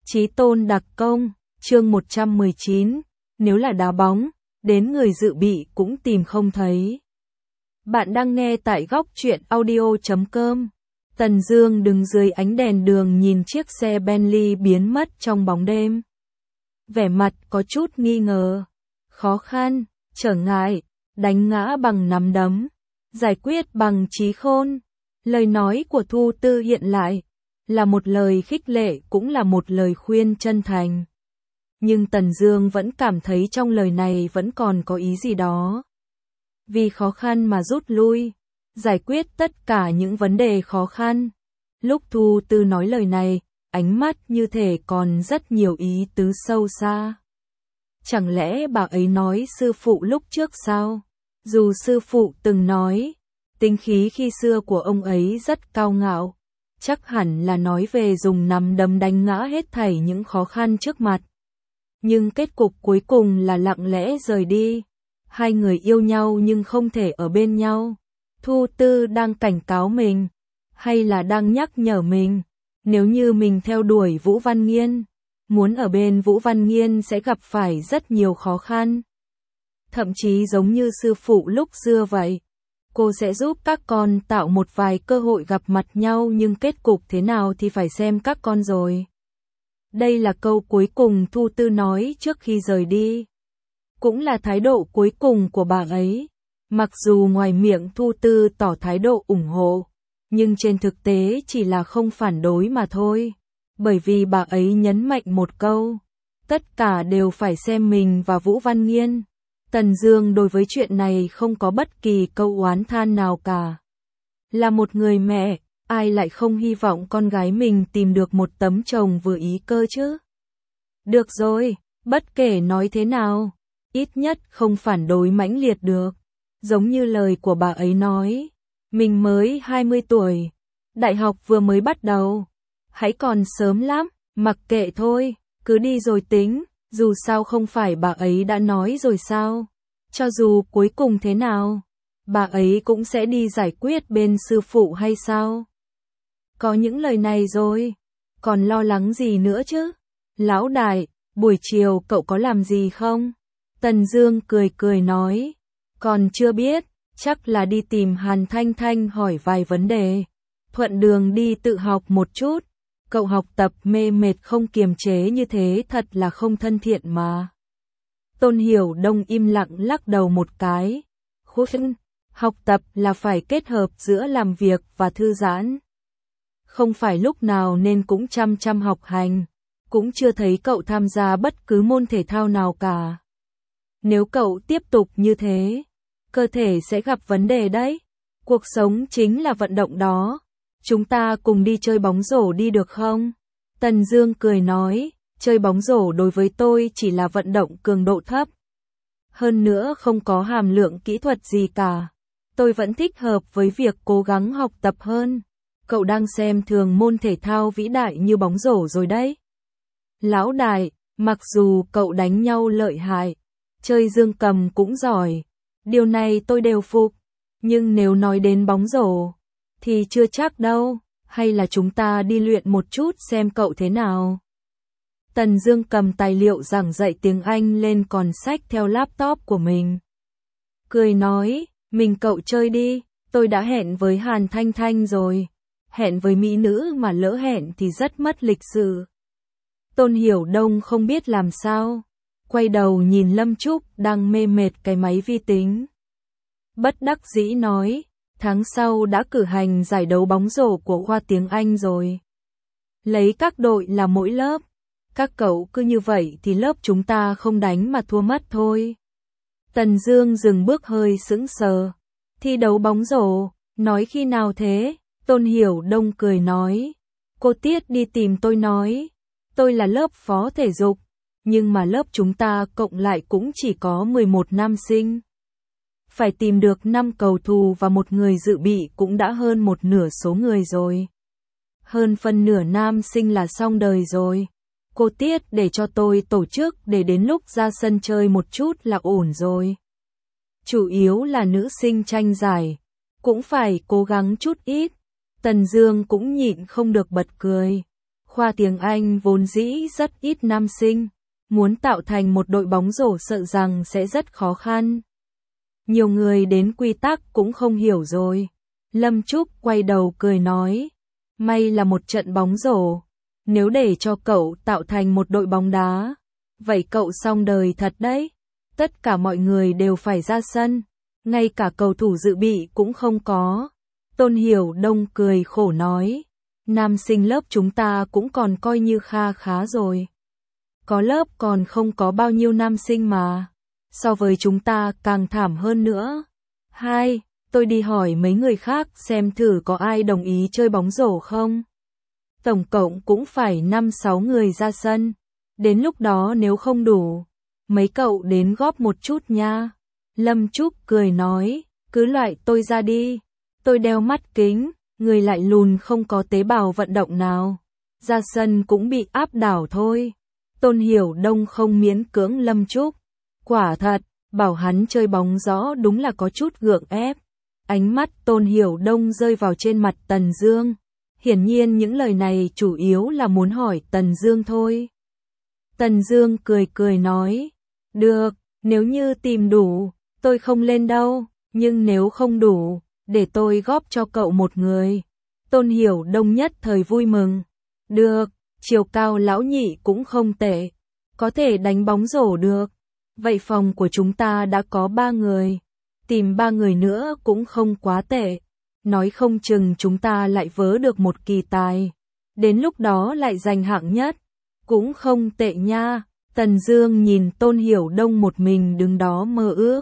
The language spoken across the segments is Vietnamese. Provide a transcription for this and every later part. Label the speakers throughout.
Speaker 1: Chí tôn đặc công, chương 119, nếu là đá bóng, đến người dự bị cũng tìm không thấy. Bạn đang nghe tại góc truyện audio.com. Tần Dương đứng dưới ánh đèn đường nhìn chiếc xe Bentley biến mất trong bóng đêm. Vẻ mặt có chút nghi ngờ, khó khăn, trở ngại, đánh ngã bằng nắm đấm, giải quyết bằng trí khôn. Lời nói của Thu Tư hiện lại, là một lời khích lệ cũng là một lời khuyên chân thành. Nhưng Tần Dương vẫn cảm thấy trong lời này vẫn còn có ý gì đó. Vì khó khăn mà rút lui, giải quyết tất cả những vấn đề khó khăn. Lúc Thu Tư nói lời này, ánh mắt như thể còn rất nhiều ý tứ sâu xa. Chẳng lẽ bà ấy nói sư phụ lúc trước sao? Dù sư phụ từng nói, tính khí khi xưa của ông ấy rất cao ngạo, chắc hẳn là nói về dùng nắm đấm đánh ngã hết thảy những khó khăn trước mặt. Nhưng kết cục cuối cùng là lặng lẽ rời đi. Hai người yêu nhau nhưng không thể ở bên nhau. Thu Tư đang cảnh cáo mình, hay là đang nhắc nhở mình, nếu như mình theo đuổi Vũ Văn Nghiên, muốn ở bên Vũ Văn Nghiên sẽ gặp phải rất nhiều khó khăn. Thậm chí giống như sư phụ lúc xưa vậy, cô sẽ giúp các con tạo một vài cơ hội gặp mặt nhau, nhưng kết cục thế nào thì phải xem các con rồi. Đây là câu cuối cùng Thu Tư nói trước khi rời đi. Cũng là thái độ cuối cùng của bà ấy. Mặc dù ngoài miệng Thu Tư tỏ thái độ ủng hộ, nhưng trên thực tế chỉ là không phản đối mà thôi. Bởi vì bà ấy nhấn mạnh một câu, tất cả đều phải xem mình và Vũ Văn Nghiên. Tần Dương đối với chuyện này không có bất kỳ câu oán than nào cả. Là một người mẹ, ai lại không hy vọng con gái mình tìm được một tấm chồng vừa ý cơ chứ? Được rồi, bất kể nói thế nào, ít nhất không phản đối mãnh liệt được. Giống như lời của bà ấy nói, mình mới 20 tuổi, đại học vừa mới bắt đầu, hãy còn sớm lắm, mặc kệ thôi, cứ đi rồi tính, dù sao không phải bà ấy đã nói rồi sao? Cho dù cuối cùng thế nào, bà ấy cũng sẽ đi giải quyết bên sư phụ hay sao? Có những lời này rồi, còn lo lắng gì nữa chứ? Lão đại, buổi chiều cậu có làm gì không? Tần Dương cười cười nói, còn chưa biết, chắc là đi tìm Hàn Thanh Thanh hỏi vài vấn đề. Thuận đường đi tự học một chút, cậu học tập mê mệt không kiềm chế như thế thật là không thân thiện mà. Tôn Hiểu Đông im lặng lắc đầu một cái. Học tập là phải kết hợp giữa làm việc và thư giãn. Không phải lúc nào nên cũng chăm chăm học hành, cũng chưa thấy cậu tham gia bất cứ môn thể thao nào cả. Nếu cậu tiếp tục như thế, cơ thể sẽ gặp vấn đề đấy. Cuộc sống chính là vận động đó. Chúng ta cùng đi chơi bóng rổ đi được không? Tần Dương cười nói, chơi bóng rổ đối với tôi chỉ là vận động cường độ thấp. Hơn nữa không có hàm lượng kỹ thuật gì cả. Tôi vẫn thích hợp với việc cố gắng học tập hơn. Cậu đang xem thường môn thể thao vĩ đại như bóng rổ rồi đấy. Lão đại, mặc dù cậu đánh nhau lợi hại, chơi dương cầm cũng giỏi, điều này tôi đều phục. Nhưng nếu nói đến bóng rổ, thì chưa chắc đâu, hay là chúng ta đi luyện một chút xem cậu thế nào. Tần Dương cầm tài liệu giảng dạy tiếng Anh lên còn xách theo laptop của mình. Cười nói, mình cậu chơi đi, tôi đã hẹn với Hàn Thanh Thanh rồi. Hẹn với mỹ nữ mà lỡ hẹn thì rất mất lịch sự. Tôn Hiểu Đông không biết làm sao, quay đầu nhìn Lâm Trúc đang mê mệt cái máy vi tính. Bất đắc dĩ nói, tháng sau đã cử hành giải đấu bóng rổ của khoa tiếng Anh rồi. Lấy các đội là mỗi lớp, các cậu cứ như vậy thì lớp chúng ta không đánh mà thua mất thôi. Tần Dương dừng bước hơi sững sờ. Thi đấu bóng rổ, nói khi nào thế? Tôn Hiểu Đông cười nói, cô Tiết đi tìm tôi nói, tôi là lớp phó thể dục, nhưng mà lớp chúng ta cộng lại cũng chỉ có 11 nam sinh. Phải tìm được 5 cầu thủ và một người dự bị cũng đã hơn một nửa số người rồi. Hơn phân nửa nam sinh là xong đời rồi. Cô Tiết để cho tôi tổ chức để đến lúc ra sân chơi một chút là ổn rồi. Chủ yếu là nữ sinh tranh giải, cũng phải cố gắng chút ít. Tần Dương cũng nhịn không được bật cười. Khoa tiếng Anh vốn dĩ rất ít nam sinh, muốn tạo thành một đội bóng rổ sợ rằng sẽ rất khó khăn. Nhiều người đến quy tắc cũng không hiểu rồi. Lâm Trúc quay đầu cười nói, may là một trận bóng rổ, nếu để cho cậu tạo thành một đội bóng đá, vậy cậu xong đời thật đấy. Tất cả mọi người đều phải ra sân, ngay cả cầu thủ dự bị cũng không có. Tôn Hiểu Đông cười khổ nói, nam sinh lớp chúng ta cũng còn coi như kha khá rồi. Có lớp còn không có bao nhiêu nam sinh mà, so với chúng ta càng thảm hơn nữa. Hai, tôi đi hỏi mấy người khác xem thử có ai đồng ý chơi bóng rổ không. Tổng cộng cũng phải 5-6 người ra sân, đến lúc đó nếu không đủ, mấy cậu đến góp một chút nha. Lâm Trúc cười nói, cứ loại tôi ra đi. Tôi đeo mắt kính, người lại lùn không có tế bào vận động nào. Ra sân cũng bị áp đảo thôi. Tôn Hiểu Đông không miễn cưỡng Lâm Trúc. Quả thật, bảo hắn chơi bóng gió đúng là có chút gượng ép. Ánh mắt Tôn Hiểu Đông rơi vào trên mặt Tần Dương. Hiển nhiên những lời này chủ yếu là muốn hỏi Tần Dương thôi. Tần Dương cười cười nói, được, nếu như tìm đủ, tôi không lên đâu, nhưng nếu không đủ, để tôi góp cho cậu một người. Tôn Hiểu Đông nhất thời vui mừng. Được, chiều cao lão nhị cũng không tệ, có thể đánh bóng rổ được. Vậy phòng của chúng ta đã có 3 người, tìm 3 người nữa cũng không quá tệ. Nói không chừng chúng ta lại vớ được một kỳ tài, đến lúc đó lại giành hạng nhất, cũng không tệ nha. Tần Dương nhìn Tôn Hiểu Đông một mình đứng đó mơ ước,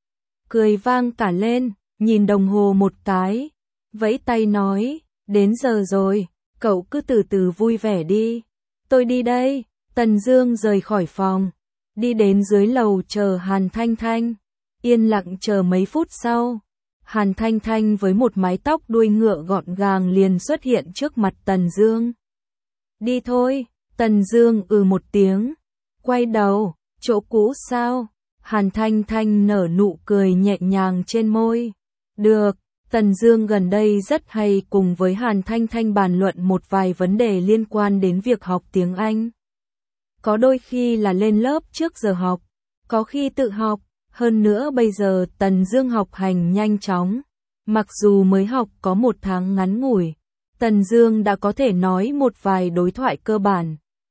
Speaker 1: cười vang cả lên, nhìn đồng hồ một cái, vẫy tay nói, đến giờ rồi, cậu cứ từ từ vui vẻ đi, tôi đi đây. Tần Dương rời khỏi phòng, đi đến dưới lầu chờ Hàn Thanh Thanh, yên lặng chờ mấy phút sau. Hàn Thanh Thanh với một mái tóc đuôi ngựa gọn gàng liền xuất hiện trước mặt Tần Dương. Đi thôi. Tần Dương một tiếng, quay đầu, chỗ cũ sao? Hàn Thanh Thanh nở nụ cười nhẹ nhàng trên môi. Được, Tần Dương gần đây rất hay cùng với Hàn Thanh Thanh bàn luận một vài vấn đề liên quan đến việc học tiếng Anh. Có đôi khi là lên lớp trước giờ học, có khi tự học. Hơn nữa bây giờ Tần Dương học hành nhanh chóng, mặc dù mới học có 1 tháng ngắn ngủi, Tần Dương đã có thể nói một vài đối thoại cơ bản.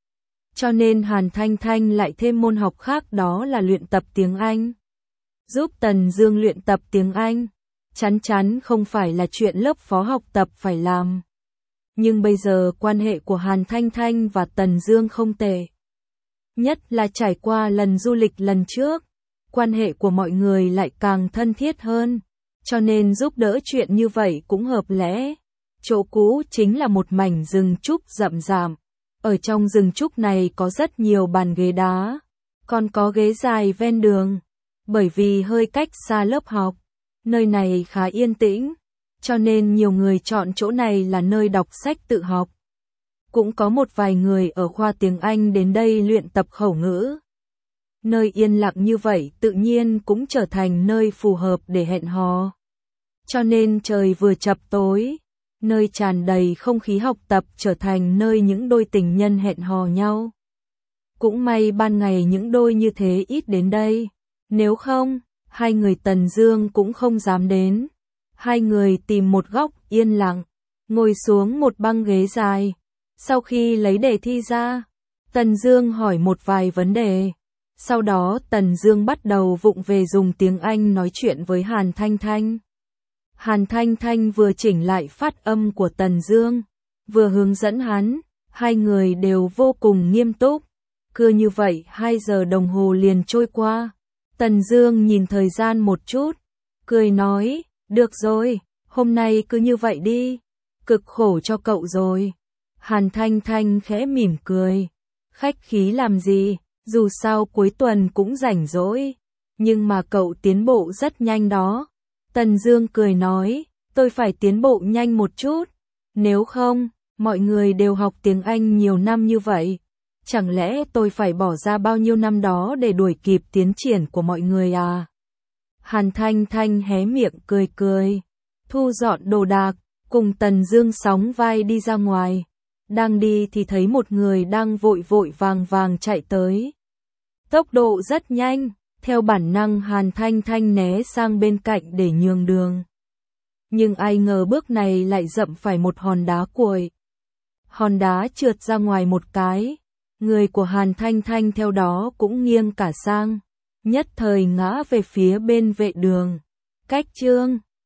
Speaker 1: Cho nên Hàn Thanh Thanh lại thêm môn học khác, đó là luyện tập tiếng Anh. Giúp Tần Dương luyện tập tiếng Anh, chắn chắn không phải là chuyện lớp phó học tập phải làm. Nhưng bây giờ quan hệ của Hàn Thanh Thanh và Tần Dương không tệ. Nhất là trải qua lần du lịch lần trước, quan hệ của mọi người lại càng thân thiết hơn, cho nên giúp đỡ chuyện như vậy cũng hợp lẽ. Chỗ cũ chính là một mảnh rừng trúc rậm rạp. Ở trong rừng trúc này có rất nhiều bàn ghế đá, còn có ghế dài ven đường. Bởi vì hơi cách xa lớp học, nơi này khá yên tĩnh, cho nên nhiều người chọn chỗ này là nơi đọc sách tự học. Cũng có một vài người ở khoa tiếng Anh đến đây luyện tập khẩu ngữ. Nơi yên lặng như vậy tự nhiên cũng trở thành nơi phù hợp để hẹn hò. Cho nên trời vừa chập tối, nơi tràn đầy không khí học tập trở thành nơi những đôi tình nhân hẹn hò nhau. Cũng may ban ngày những đôi như thế ít đến đây, nếu không, hai người Tần Dương cũng không dám đến. Hai người tìm một góc yên lặng, ngồi xuống một băng ghế dài. Sau khi lấy đề thi ra, Tần Dương hỏi một vài vấn đề. Sau đó Tần Dương bắt đầu vụng về dùng tiếng Anh nói chuyện với Hàn Thanh Thanh. Hàn Thanh Thanh vừa chỉnh lại phát âm của Tần Dương, vừa hướng dẫn hắn, hai người đều vô cùng nghiêm túc. Cứ như vậy 2 giờ đồng hồ liền trôi qua. Tần Dương nhìn thời gian một chút, cười nói, được rồi, hôm nay cứ như vậy đi, cực khổ cho cậu rồi. Hàn Thanh Thanh khẽ mỉm cười, khách khí làm gì, dù sao cuối tuần cũng rảnh rỗi, nhưng mà cậu tiến bộ rất nhanh đó. Tần Dương cười nói, tôi phải tiến bộ nhanh một chút, nếu không, mọi người đều học tiếng Anh nhiều năm như vậy, chẳng lẽ tôi phải bỏ ra bao nhiêu năm đó để đuổi kịp tiến triển của mọi người à? Hàn Thanh Thanh hé miệng cười cười, thu dọn đồ đạc, cùng Tần Dương sóng vai đi ra ngoài. Đang đi thì thấy một người đang vội vội vàng vàng chạy tới. Tốc độ rất nhanh, theo bản năng Hàn Thanh Thanh né sang bên cạnh để nhường đường. Nhưng ai ngờ bước này lại dậm phải một hòn đá cuội. Hòn đá trượt ra ngoài một cái, người của Hàn Thanh Thanh theo đó cũng nghiêng cả sang, nhất thời ngã về phía bên vệ đường. Cách chương